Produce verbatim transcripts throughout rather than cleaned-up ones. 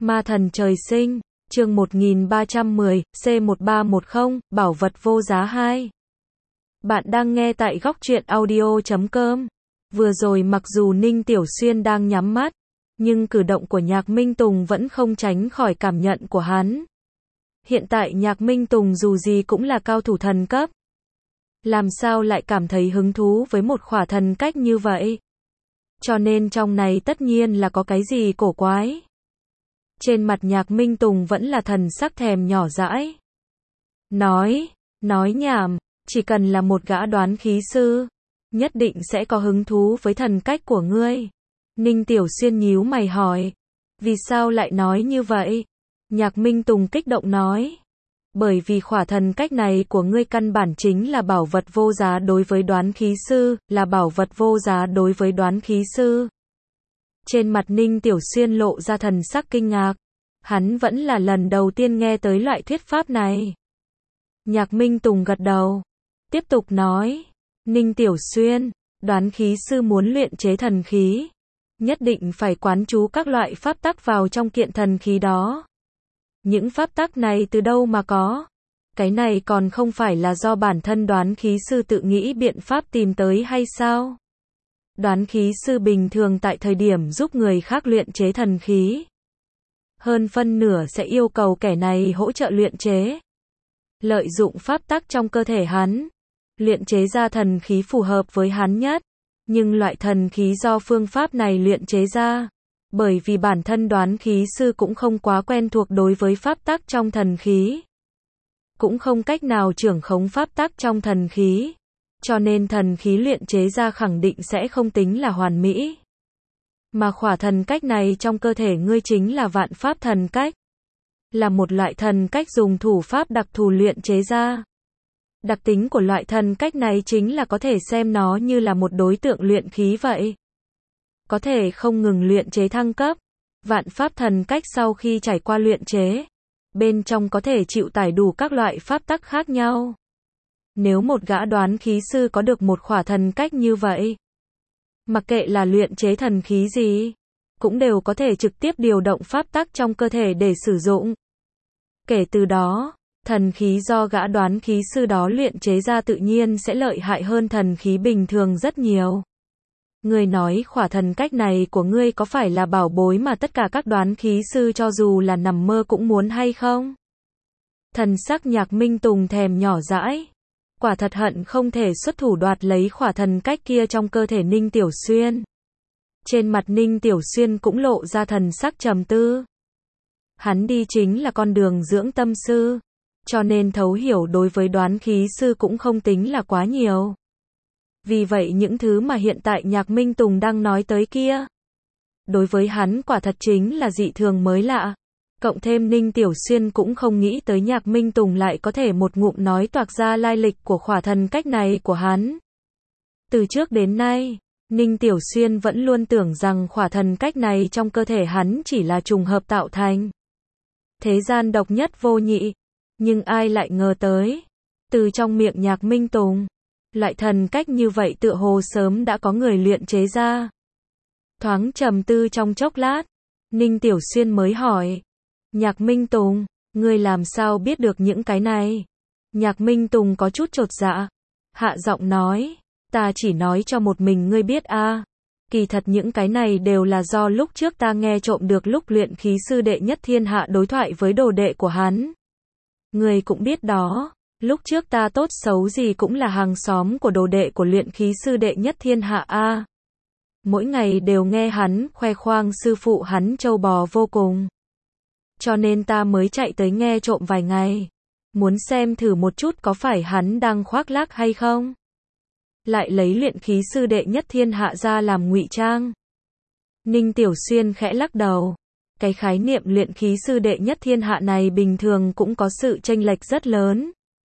Ma thần trời sinh, chương một nghìn ba trăm mười, C một ba một không, bảo vật vô giá hai. Bạn đang nghe tại góc truyện audio chấm com. Vừa rồi mặc dù Ninh Tiểu Xuyên đang nhắm mắt, nhưng cử động của Nhạc Minh Tùng vẫn không tránh khỏi cảm nhận của hắn. Hiện tại Nhạc Minh Tùng dù gì cũng là cao thủ thần cấp. Làm sao lại cảm thấy hứng thú với một khỏa thần cách như vậy? Cho nên trong này tất nhiên là có cái gì cổ quái. Trên mặt Nhạc Minh Tùng vẫn là thần sắc thèm nhỏ dãi. Nói, nói nhảm, chỉ cần là một gã đoán khí sư, nhất định sẽ có hứng thú với thần cách của ngươi. Ninh Tiểu Xuyên nhíu mày hỏi, vì sao lại nói như vậy? Nhạc Minh Tùng kích động nói, bởi vì khỏa thần cách này của ngươi căn bản chính là bảo vật vô giá đối với đoán khí sư, là bảo vật vô giá đối với đoán khí sư. Trên mặt Ninh Tiểu Xuyên lộ ra thần sắc kinh ngạc, hắn vẫn là lần đầu tiên nghe tới loại thuyết pháp này. Nhạc Minh Tùng gật đầu, tiếp tục nói, Ninh Tiểu Xuyên, đoán khí sư muốn luyện chế thần khí, nhất định phải quán chú các loại pháp tắc vào trong kiện thần khí đó. Những pháp tắc này từ đâu mà có? Cái này còn không phải là do bản thân đoán khí sư tự nghĩ biện pháp tìm tới hay sao? Đoán khí sư bình thường tại thời điểm giúp người khác luyện chế thần khí, hơn phân nửa sẽ yêu cầu kẻ này hỗ trợ luyện chế. Lợi dụng pháp tắc trong cơ thể hắn, luyện chế ra thần khí phù hợp với hắn nhất. Nhưng loại thần khí do phương pháp này luyện chế ra, bởi vì bản thân đoán khí sư cũng không quá quen thuộc đối với pháp tắc trong thần khí, cũng không cách nào trưởng khống pháp tắc trong thần khí, cho nên thần khí luyện chế ra khẳng định sẽ không tính là hoàn mỹ. Mà khỏa thần cách này trong cơ thể ngươi chính là vạn pháp thần cách, là một loại thần cách dùng thủ pháp đặc thù luyện chế ra. Đặc tính của loại thần cách này chính là có thể xem nó như là một đối tượng luyện khí vậy. Có thể không ngừng luyện chế thăng cấp. Vạn pháp thần cách sau khi trải qua luyện chế, bên trong có thể chịu tải đủ các loại pháp tắc khác nhau. Nếu một gã đoán khí sư có được một khỏa thần cách như vậy, mặc kệ là luyện chế thần khí gì, cũng đều có thể trực tiếp điều động pháp tắc trong cơ thể để sử dụng. Kể từ đó, thần khí do gã đoán khí sư đó luyện chế ra tự nhiên sẽ lợi hại hơn thần khí bình thường rất nhiều. Ngươi nói khỏa thần cách này của ngươi có phải là bảo bối mà tất cả các đoán khí sư cho dù là nằm mơ cũng muốn hay không? Thần sắc Nhạc Minh Tùng thèm nhỏ dãi, quả thật hận không thể xuất thủ đoạt lấy khỏa thần cách kia trong cơ thể Ninh Tiểu Xuyên. Trên mặt Ninh Tiểu Xuyên cũng lộ ra thần sắc trầm tư. Hắn đi chính là con đường dưỡng tâm sư, cho nên thấu hiểu đối với đoán khí sư cũng không tính là quá nhiều. Vì vậy những thứ mà hiện tại Nhạc Minh Tùng đang nói tới kia, đối với hắn quả thật chính là dị thường mới lạ. Cộng thêm Ninh Tiểu Xuyên cũng không nghĩ tới Nhạc Minh Tùng lại có thể một ngụm nói toạc ra lai lịch của khỏa thần cách này của hắn. Từ trước đến nay, Ninh Tiểu Xuyên vẫn luôn tưởng rằng khỏa thần cách này trong cơ thể hắn chỉ là trùng hợp tạo thành, thế gian độc nhất vô nhị. Nhưng ai lại ngờ tới, từ trong miệng Nhạc Minh Tùng, loại thần cách như vậy tựa hồ sớm đã có người luyện chế ra. Thoáng trầm tư trong chốc lát, Ninh Tiểu Xuyên mới hỏi, Nhạc Minh Tùng, ngươi làm sao biết được những cái này? Nhạc Minh Tùng có chút chột dạ, hạ giọng nói, ta chỉ nói cho một mình ngươi biết a. À. Kỳ thật những cái này đều là do lúc trước ta nghe trộm được lúc luyện khí sư đệ nhất thiên hạ đối thoại với đồ đệ của hắn. Ngươi cũng biết đó, lúc trước ta tốt xấu gì cũng là hàng xóm của đồ đệ của luyện khí sư đệ nhất thiên hạ a. À. Mỗi ngày đều nghe hắn khoe khoang sư phụ hắn trâu bò vô cùng. Cho nên ta mới chạy tới nghe trộm vài ngày, muốn xem thử một chút có phải hắn đang khoác lác hay không. Lại lấy luyện khí sư đệ nhất thiên hạ ra làm ngụy trang. Ninh Tiểu Xuyên khẽ lắc đầu. Cái khái niệm luyện khí sư đệ nhất thiên hạ này bình thường cũng có sự chênh lệch rất lớn.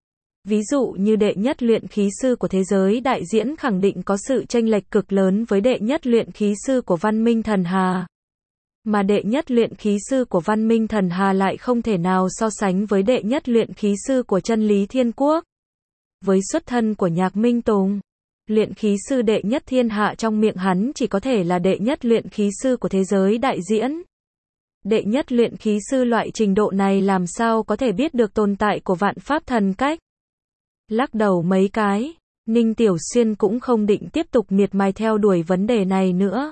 Ví dụ như đệ nhất luyện khí sư của thế giới đại diễn khẳng định có sự chênh lệch cực lớn với đệ nhất luyện khí sư của văn minh thần Hà. Mà đệ nhất luyện khí sư của văn minh thần Hà lại không thể nào so sánh với đệ nhất luyện khí sư của chân lý thiên quốc. Với xuất thân của Nhạc Minh Tùng, luyện khí sư đệ nhất thiên hạ trong miệng hắn chỉ có thể là đệ nhất luyện khí sư của thế giới đại diễn. Đệ nhất luyện khí sư loại trình độ này làm sao có thể biết được tồn tại của vạn pháp thần cách. Lắc đầu mấy cái, Ninh Tiểu Xuyên cũng không định tiếp tục miệt mài theo đuổi vấn đề này nữa.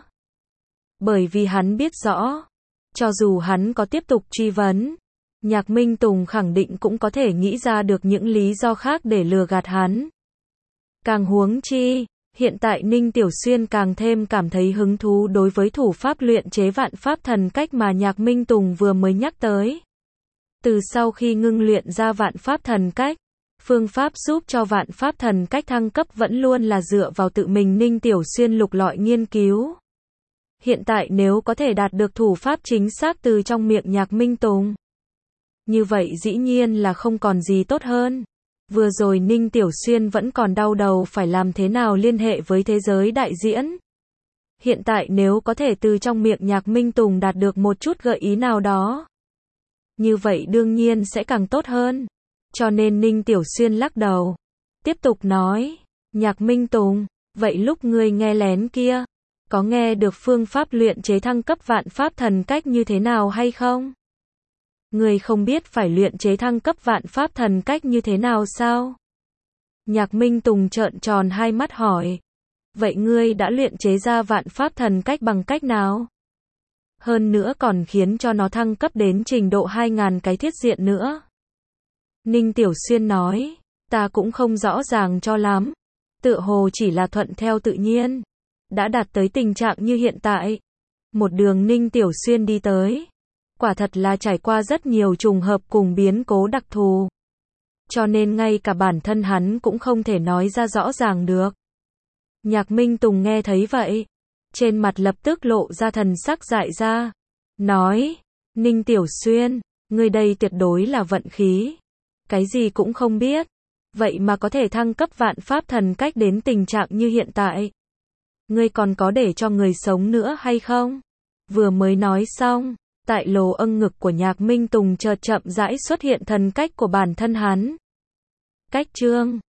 Bởi vì hắn biết rõ, cho dù hắn có tiếp tục truy vấn, Nhạc Minh Tùng khẳng định cũng có thể nghĩ ra được những lý do khác để lừa gạt hắn. Càng huống chi, hiện tại Ninh Tiểu Xuyên càng thêm cảm thấy hứng thú đối với thủ pháp luyện chế vạn pháp thần cách mà Nhạc Minh Tùng vừa mới nhắc tới. Từ sau khi ngưng luyện ra vạn pháp thần cách, phương pháp giúp cho vạn pháp thần cách thăng cấp vẫn luôn là dựa vào tự mình Ninh Tiểu Xuyên lục lọi nghiên cứu. Hiện tại nếu có thể đạt được thủ pháp chính xác từ trong miệng Nhạc Minh Tùng, như vậy dĩ nhiên là không còn gì tốt hơn. Vừa rồi Ninh Tiểu Xuyên vẫn còn đau đầu phải làm thế nào liên hệ với thế giới đại diễn. Hiện tại nếu có thể từ trong miệng Nhạc Minh Tùng đạt được một chút gợi ý nào đó, như vậy đương nhiên sẽ càng tốt hơn. Cho nên Ninh Tiểu Xuyên lắc đầu, tiếp tục nói, Nhạc Minh Tùng, vậy lúc ngươi nghe lén kia, có nghe được phương pháp luyện chế thăng cấp vạn pháp thần cách như thế nào hay không? Ngươi không biết phải luyện chế thăng cấp vạn pháp thần cách như thế nào sao? Nhạc Minh Tùng trợn tròn hai mắt hỏi, vậy ngươi đã luyện chế ra vạn pháp thần cách bằng cách nào? Hơn nữa còn khiến cho nó thăng cấp đến trình độ hai nghìn cái thiết diện nữa. Ninh Tiểu Xuyên nói, ta cũng không rõ ràng cho lắm, tựa hồ chỉ là thuận theo tự nhiên, đã đạt tới tình trạng như hiện tại. Một đường Ninh Tiểu Xuyên đi tới, quả thật là trải qua rất nhiều trùng hợp cùng biến cố đặc thù. Cho nên ngay cả bản thân hắn cũng không thể nói ra rõ ràng được. Nhạc Minh Tùng nghe thấy vậy, trên mặt lập tức lộ ra thần sắc dại ra, nói, Ninh Tiểu Xuyên, ngươi đây tuyệt đối là vận khí. Cái gì cũng không biết, vậy mà có thể thăng cấp vạn pháp thần cách đến tình trạng như hiện tại. Ngươi còn có để cho người sống nữa hay không? Vừa mới nói xong, tại lồ âng ngực của Nhạc Minh Tùng chợt chậm rãi xuất hiện thần cách của bản thân hắn. Cách chương